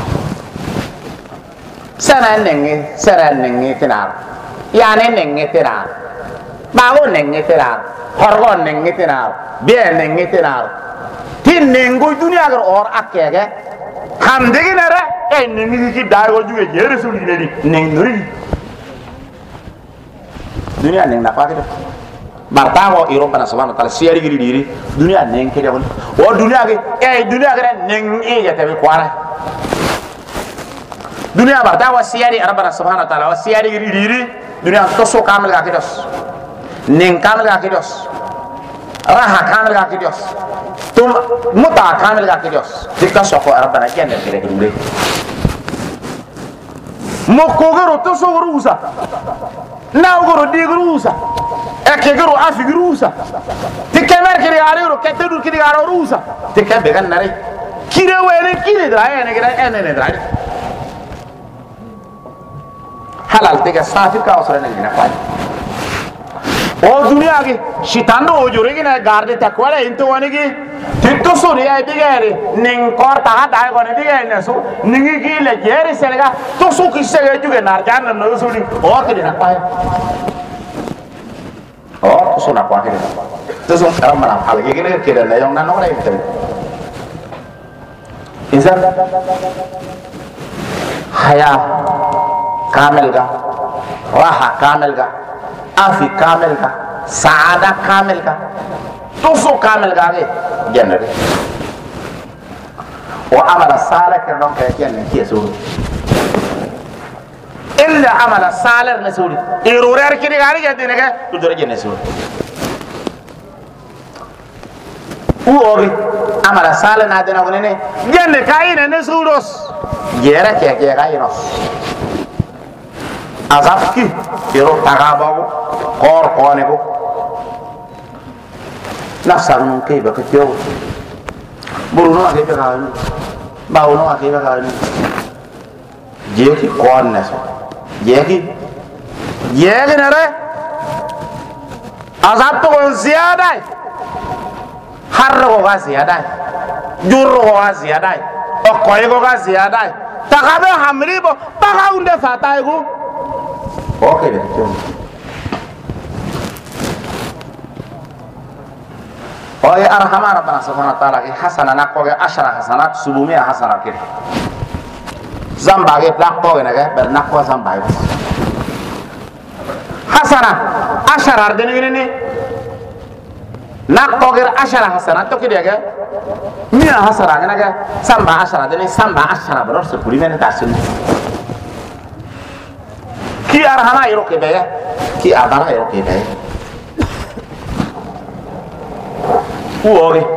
sara ningi tinar ya ne ningi tinar ba go ningi tinar horgo ningi tinar be ningi tinar tin ningo dunia gara or akege hamdege nara ningi ki dago juge je rasul ni ning nuri dunia ning na pakete martawo Eropa na subhanahu wa ta'ala siyari giri diri dunia ning ke jabon o dunia ge dunia ge ning e ya tabe kwara dunia martawo siyari rabbana subhanahu wa ta'ala siyari giri diri dunia to so kamel ga kidos ning kamel ga kidos raha kamel ga ki dios tum muta kamel ga ki dios dikka soko rabbana kenne kire dum mo ko garo to so rusa na garo di rusa e ke garo afi rusa dikke mer kire aliro ke tedu kire garo rusa dikke be kan nare kire wene kire dra ene kire ene dra halal tega safi ka osra ne na kwai o dunia ke shitando o jore ke na garde takwala into wani ke titto suri ay digere ning kor ta dai ko ne digere ne so ningi ki le jere selega to su ki sege juge nar jan no suri o ke na kwai o to so na kwai ke to so karam mana hal ke ne ke ne yong na no re te insan haya kamel ga raha kamel ga afi kamel ga saada kamel ga tufu kamel ga ge jennere wa amala sala ke non ke jenne ki suru illa amala salar na suru irurer ki gari ge dine ga tu dore jenne suru uogi amala sala na dena gonene jenne kayine ne suros jera ke ga yinos azafki iro tagabago kor konego nafsan ke ba ke yo buruno ake be kan bawno ake be kan jeki kon naso jeki nare azab to gon ziyada harro go ga ziyada jurro go ga ziyada o koy go ga ziyada tagabe hamribo taga unde fatay go oke deh cuma oh ya arhamar rabbana subhanahu wa ta'ala ki hasana nakko ge ashara hasanat subumia hasana kiri zamba ge plakko ge naga ber nakko zamba ge hasana ashara ardene ne nakko ge ashara hasanat to kidi ge mia hasara ge naga samba ashara dene samba ashara beror sepuri mene tasun ki arhama iro ke be ki abara iro ke be uoge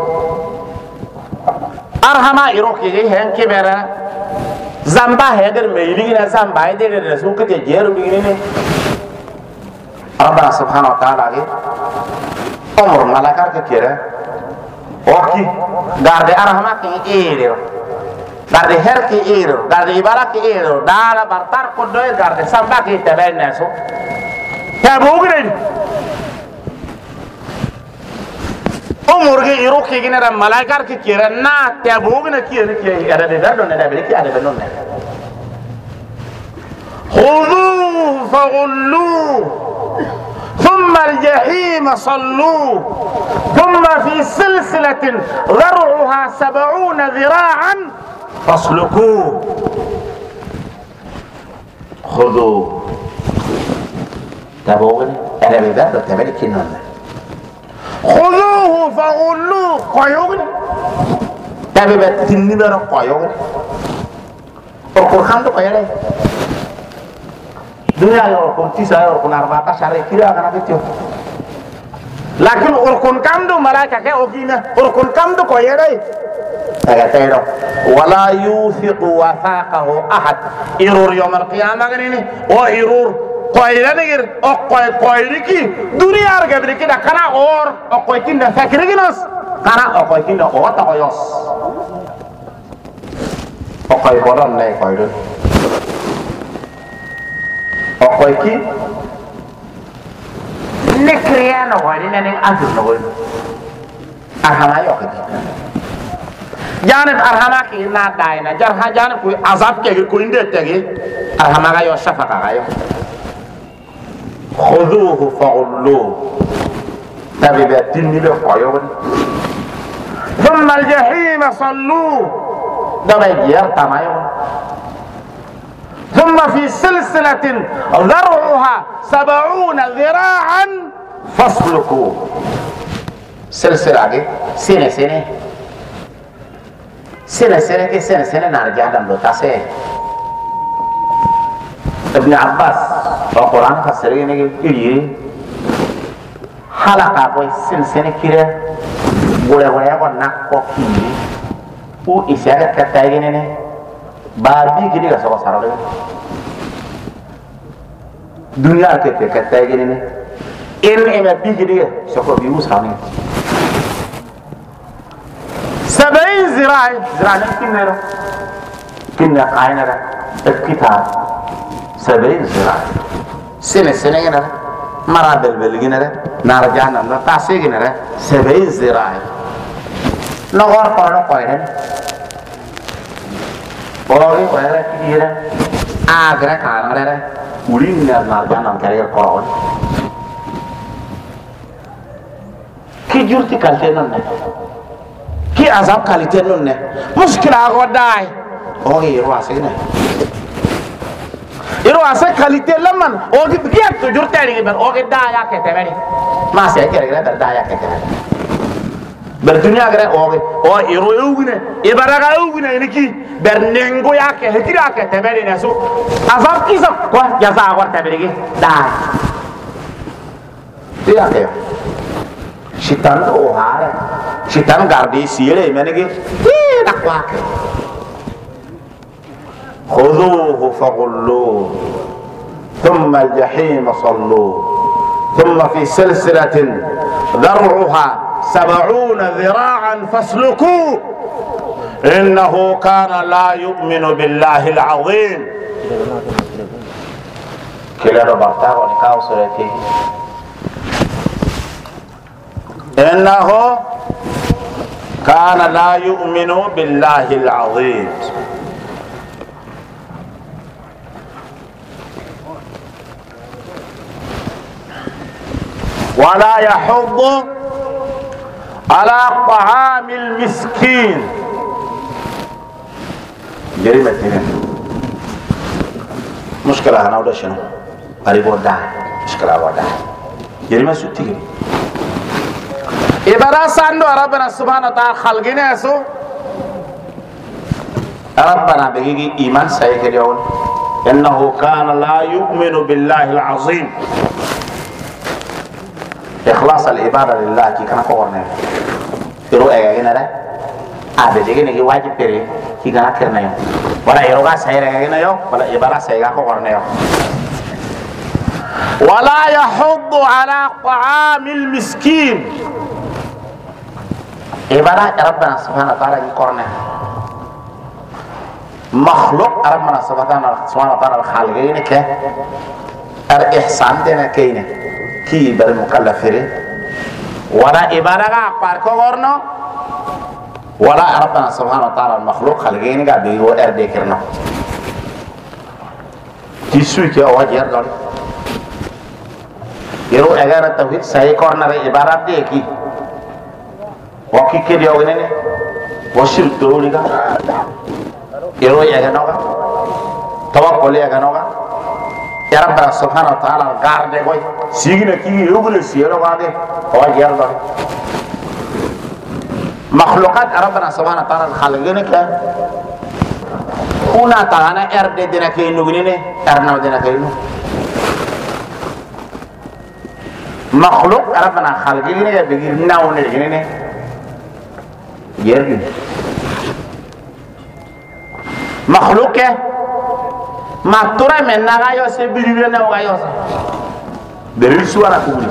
arhama iro ke hen ke bera zamba heder meili na zamba ide de su ke jeru bigini ne rabbana subhanahu wa ta'ala ge umur malakar ke kira oki garde arhama ke ire garde her ki iro garde ibara ki iro dara bartar ko doy garde samba ki tebenne so ta bogre umur ge iro ki gina malaikar ki kira na ta bogne ki ne ki ada de dado ne da be ki ada be non ne khudhu faghullu ثم الجحيم صلوه ثم في سلسلة ذرعها 70 ذراعا فاسلكوه خذوا تابعوني انا بباب تبالي كنون خذوه فغلوه قيوني تابع تنبر قيوني القرآن قيوني دنيا يوركم تسعة يوركم 14 شهر كده أنا بتيو لكن القرآن كم دو ملاك كه أوكينا القرآن كم دو قيوني تغتيرو ولا يوثق وثاقه احد يرور يوم القيامه غنيني او يرور قويلا نغير او قويريكي دنيا رغبريكي دا كانا اور او قويكين دا فكرينوس كانا او قويكين دا او تايوس او قوي بودون لاي قويدو او قويكي نكريانو غادي نين انتو نغول اهما يوكي janib arhama ki na daina jarha janib ku azab ke ko inde tege arhama ga yo shafaka ga yo khudhuhu faghulluhu tabi be tinni be koyo thumma al-jahim salluhu dama yer tamayo thumma fi silsilatin dhar'uha 70 dhira'an fasluku silsila ge sene sene narjadam do tase Ibn Abbas Al-Quran fasir ini iri halaka boy silsene kire gure gure ko nakko kiri u isyaga katay ne barbi kiri ga so sarale dunya ke katay ne in bi kiri so ko bi usani 70 zira'i kinna qaina da الكتاب 70 زراعة سنة جنرة مرة بلبل جنرة نار جهنم تاسي جنرة 70 زراعة نغار قرن قيرن بوري قيرن كثيرة آخر كارن ولين نار جهنم كريه قرن كي جورتي كالتين نه كي عذاب كالتين نه مشكلة غداي اوه يرواسي نه iro asa qualité lamman o gi biat to jurtari gi ber o gi daya ke tebeni ma se ke re ber daya ke tebeni ber dunya gre o gi o iro ewune e baraga ewune ni ki ber nengo ya ke hetira ke tebeni ne su azab ki sa ko ya sa war tebeni gi daya dia ke shitan o hare shitan gardi sire mene gi nakwa ke خذوه فغلوه ثم الجحيم صلوه ثم في سلسلة ذرعها 70 ذراعا فاسلكوه إنه كان لا يؤمن بالله العظيم كلا ربطاه ونكاو سورتي إنه كان لا يؤمن بالله العظيم ولا يحض على طعام المسكين جريمة مشكلة أنا وده شنو قريب وده مشكلة وده جريمة سوتي إبرة ساندو ربنا سبحانه وتعالى خلقنا يسوع ربنا بيجي إيمان سيك اليوم إنه كان لا يؤمن بالله العظيم إخلاص العبادة لله كي كنا كورنا يرو أجا جنا ده أبى جيجي نيجي واجب تري كي كنا كرنا يوم ولا يروقا سير أجا جنا يوم ولا عبادة سير كورنا يوم ولا يحض على طعام المسكين عبادة ربنا سبحانه وتعالى كورنا مخلوق ربنا سبحانه وتعالى الخالقين كه الإحسان دنا كينه كي بر مكلفين ولا إبارة أقارك ورنا ولا ربنا سبحانه وتعالى المخلوق خلقين قابل هو أردي كرنا تيسوي كي أواجه دول يرو أجار التوحيد سهي كورنا إبارة دي كي وكي كي يوغنني وشرك دولي كا يرو أجار نوغا توكل أجار نوغا يا رب سبحانه وتعالى غارد كوي سيغنا كي يوغل سيرو واغي او جير دو مخلوقات ربنا سبحانه وتعالى خالقين ك كنا تانا ارد دينا كي نوغني ارنا دينا كي مخلوق ربنا خالقين يا بيغي ناو ني يرغي مخلوق ما ترى من نغايو سبيلي نغايو دري سوانا كوري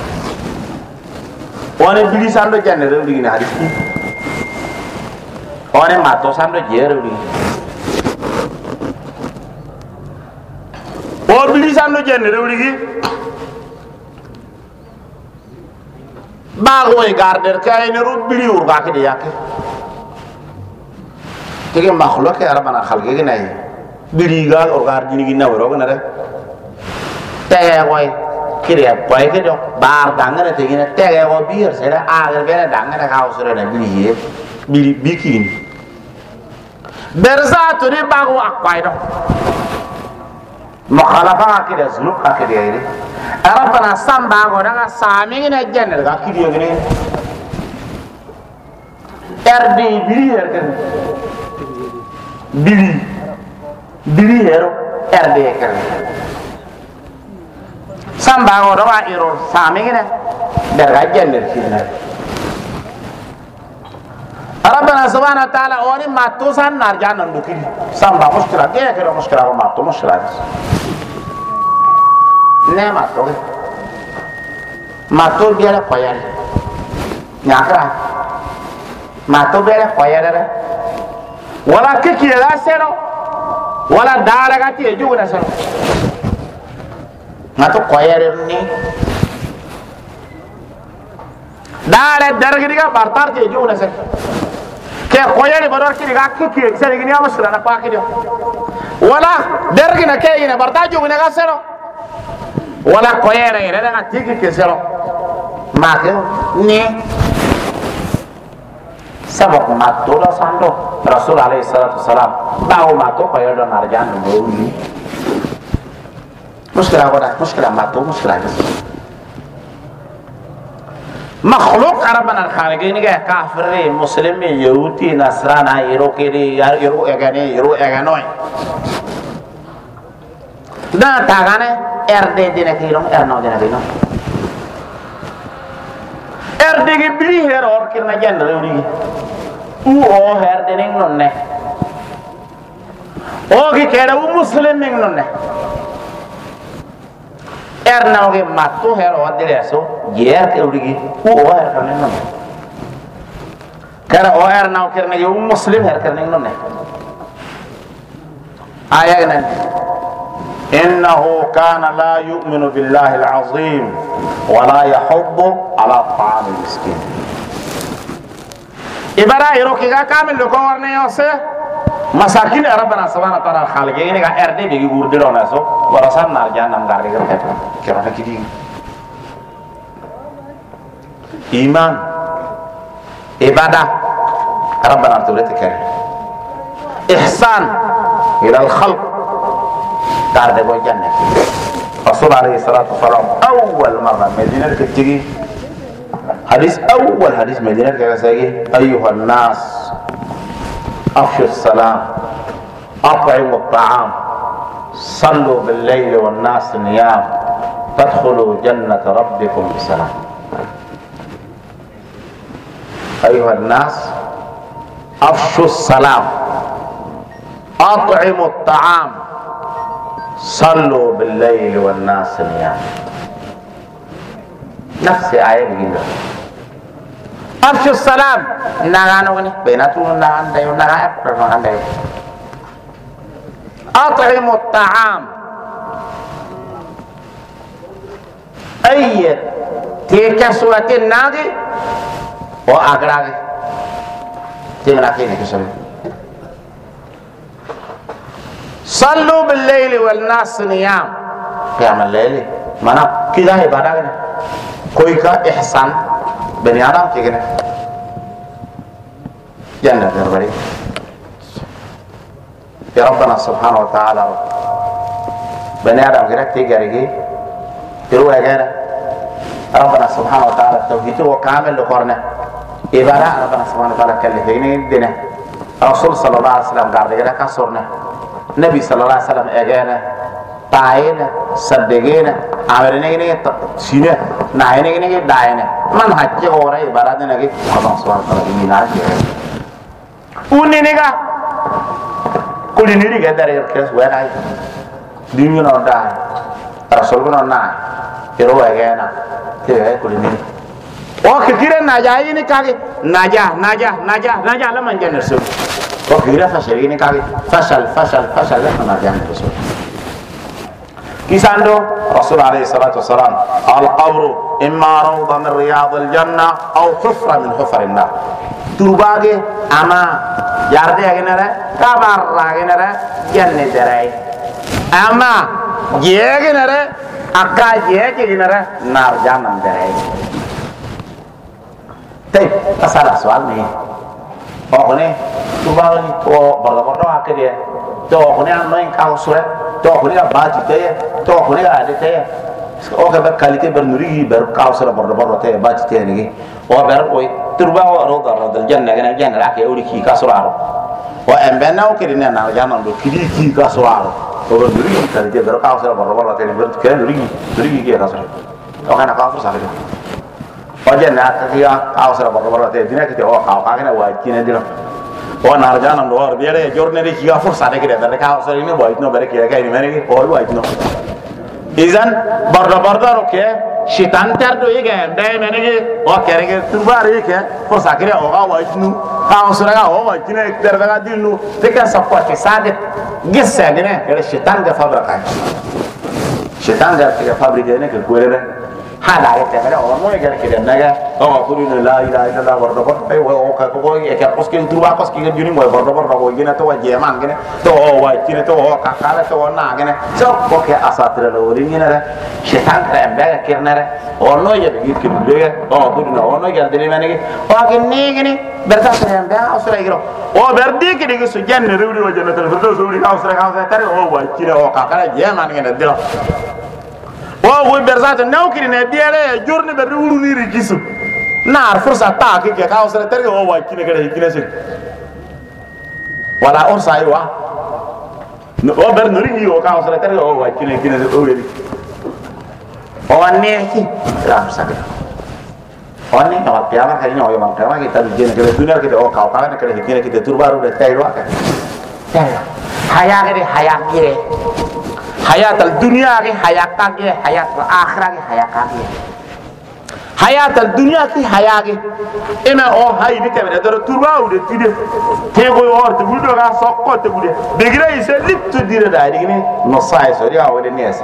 وانا بيلي ساندو جانر ولي نادي وانا ما تو ساندو جير ولي او بيلي ساندو جانر ولي باغوي غاردر كاين رو بيلي ورغا كدي ياك تيجي مخلوق يا ربنا خلقي ناي biriga orgar jini gina waro gana re tege wai kiri wai ke do bar dangana te gina tege wo bir sera agar bena dangana ka usura na biri biri bikin berza to ni bago akwai do mukhalafa kiri zuluk ka kiri ire arabana samba go daga sami gina jenner ga kiri gine erdi biri ergen biri hero erde kere samba go do wa iro sami gine درجة جنة فينا ربنا سبحانه وتعالى أولي ما توصل نرجع ندوكي سامبا مشكلة كيف كده مشكلة ما تو مشكلة نه ما تو بيلا قيال نعكرا ما تو بيلا قيال ولا كيكي لا سيرو ولا دارا كتير جونا سيرو ما تو قيال ني دارا درجة ديكا بارتار تيجي جونا سيرو كي قيال برور كي ديكا كيكي سيرو كني أمس لنا باكي ديو ولا درجة نكى هنا بارتار جونا كسيرو ولا قيال هنا ده كتيجي كسيرو ما كيو ني سبق ما تولا ساندو رسول عليه الصلاة والسلام باو ما تو قيال دون أرجان نبوي مشكلة ولا مشكلة ما تو مشكلة مخلوق ربنا الخالقين كافر مسلم يهودي نصراني يروكيلي يرو اغانوي دا تاغانه ارد دينا كيلو ارنو دينا كيلو ارد گي بلي هير اور كيرنا جند ريودي او هير دينين نونne او گي كيدا مسلم مين نونne erna oge matto hero adreso yer ke urigi o er kan non kara o erna o kerne yo muslim her kan non ne aya nan innahu kana la yu'minu billahi al-azim wa la yahubbu ala ta'am al-miskin ibara iro ke ga kamel ko warne yose masakin rabbana subhanahu wa ta'ala khaliqe ini ga erde be gurdi rona so warasan nar jannam gar ge ket kira kidi iman ibadah rabbana tulet kare ihsan ila al khalq dar de bo jannah rasul alayhi salatu wassalam awwal marra medina ketigi hadis awwal hadis medina ke sagi ayyuhan nas أفشوا السلام أطعموا الطعام صلوا بالليل والناس نيام تدخلوا جنة ربكم بسلام أيها الناس أفشوا السلام أطعموا الطعام صلوا بالليل والناس نيام نفس آية بجنة أفشوا السلام نغانو غني بيناتو نغان دايو نغان دايو أطعموا الطعام أي تيكا سورة الناغي وأقراغي تيمنا كيني كسر صلوا بالليل والناس نيام قيام الليل مانا كده عبادة كويكا إحسان بني آدم كيكنا جنة دربري يا ربنا سبحانه وتعالى بني آدم كده تيجي تروح كده ربنا سبحانه وتعالى توحيده وكامل لقرنه إبادة ربنا سبحانه وتعالى كلفيني الدنيا رسول صلى الله عليه وسلم قال كده كسرنا نبي صلى الله عليه وسلم أجانا تعينا صدقينا عمرنا كده سينا نعينا كده داينا من حج أورا إبادة نجي ربنا سبحانه وتعالى بينار كده ونينيكا كل نيري كده ريركس وين دينيو نودا رسول نودا يروح أجانا كده كل نيري وكثيرا ناجايني كاغي ناجا لما نجي نرسل وكثيرا فشليني كاغي فشل لما نجي نرسل كيساندو رسول عليه الصلاة والسلام القبر إما روضة من رياض الجنة أو حفرة من حفر النار ترباغي أما ياردي أغنرا كبار أغنرا جنة دراي أما جيغنرا أكا جيغنرا نار جانم دراي طيب أسأل سؤال nih pokoknya coba nih berdoa ke dia pokoknya main kau surat pokoknya baca dia pokoknya ada dia oke berkali itu bernuri berkau surat berdoa dia baca dia nih oh beroi terubah roda jannah kan jannah laki uri ki kasurar oh embena oke ini nang jangan do kiri ki kasurar oh bernuri kali dia berkau surat berdoa dia berkali nuri ki kasurar oke nak kau surat وجنا كيا أوسر برا تي دينا كتير أو كأنا وايد كنا دينا ونارجانا نوار بيره جورنا دي كيا فرصة ده كده ده كأوسر إنه وايد نو بريك كيا كأني مني أول وايد نو إذن برا روكه شيطان تردو يجي ده مني وكره تبار يجي فرصة كده أو وايد نو كأوسر أو وايد كنا كتير ده دين نو تكن سبوا كسادة جسة دينا كده شيطان كفابرك شيطان كده فابرك دينا كقولنا هذا يتكلم أو ما يقدر كده نجا أو أقول لا إله إلا الله برضبر أي هو كقول يكاد قصكي تروح قصكي جوني ما برضبر ربوا يجينا تو جيمان كده تو هو يجينا تو هو كقالة تو نا كده سو بوكي أساطير الأولين كده شيطان كده أمبارح كيرنا أو ما يجي كده أو أقول أو ما يقدر دني مني أو كني كني برتاح كده أمبارح أو سرعي كده أو بردي كده كسجن نرودي وجنة الفردوس نرودي أو سرعي ترى هو يجينا أو كقالة جيمان كده دلوا وهو برزات النوكري نبيله جورني بريولوني رجيسو نار فرصة تاكي كأوس رتري هو وايد كنا كده هيكنا سير ولا أورس أيوة هو برنوري هو كأوس رتري هو وايد كنا كنا سير أولي هو أنيكي لا سكر هو أنيك ما بيعمل كذي هو يوم كذا كده تلجين كده الدنيا كده هو كأوكا كده هيكنا كده تربارو ده تايروا كده حياة كده حياة كده حياة الدنيا كي حياة كاكي حياة الآخرة كي حياة كاكي حياة الدنيا كي حياة كي إما أو هاي بيته من هذا تروى وده تيجي تيجي وار تقول ده كان ساقط تقول بيجري يسلب تدير ده هذي كني نصائص سوري أو ده نياسي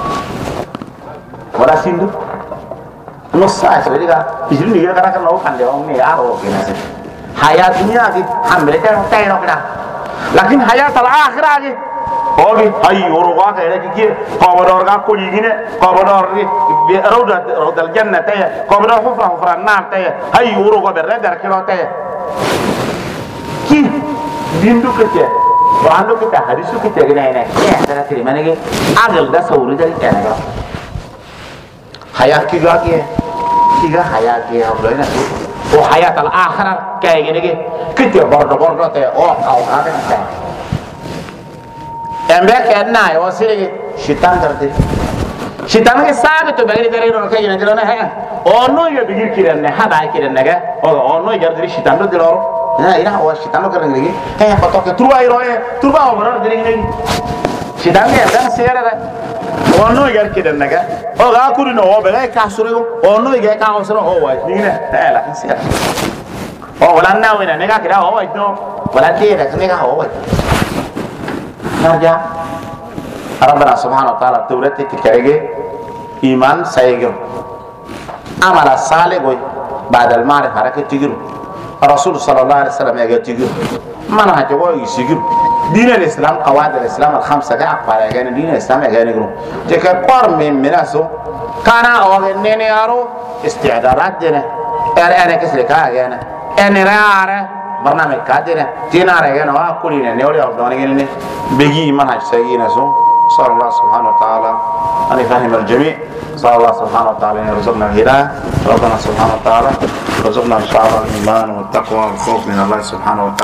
ولا سيندو نصائص سوري كا يجري نيجي كذا كذا لو كان ده هم يارو كنا سي حياة الدنيا كي هم بيته تايرو كذا لكن حياة الآخرة كي اوغي هاي اوروغا كده كي قبر كا كوليغينه قبر روض الجنه تاي قبر حفره النار تاي هاي اوروغا بردر كيلو تاي كي ديندو كتي وانو كتا حديثو كتا غنا هنا يا ترى تري مني اغل ده سوري ده كده حياه كيغا كيغا حياه كي اولينا وحياه الاخره كاي غني كتي برد تاي او كاده تاي أمبارح كنا يا وسيلة شيطان ترتي شيطان كسابة تو بعدين ترى يروح كذي نجلونه هيا أونو يبغير كيرنا هذا كيرنا كه أونو يجري شيطان رو دلارو ها إيه هو شيطان رو كرنا كذي هيا فتوك تروح يروح تروح هو برا دلين كذي شيطان كه سيارة ده أونو يجري كيرنا كه هو غاكوري نو بقى كاسوريو أونو يجري كاسوريو هو وايد نيجي لا لكن سيارة هو ولا ناوينا نيجا كده هو وايد نو ولا تيجي نيجا هو وايد نرجع ربنا سبحانه وتعالى تورتي كيرجع إيمان سيجرو عمل الصالح بعد المعرفة حركة تجرو الرسول صلى الله عليه وسلم يجي تجرو ما نهجوا يسجرو دين الإسلام قواعد الإسلام الخمسة كأقبل يعني دين الإسلام يجي نجرو تك قرم من الناس كان أوغنين يارو استعدادات جنة أنا كسرك يعني أنا رأى برنامج كادرة تينا رجعنا وأكلنا نقول يا أفضل بيجي منهج سيئنا سو صلى الله سبحانه وتعالى أن يفهم الجميع صلى الله سبحانه وتعالى أن يرزقنا الهداية ربنا سبحانه وتعالى رزقنا إن شاء الله الإيمان والتقوى والخوف من الله سبحانه وتعالى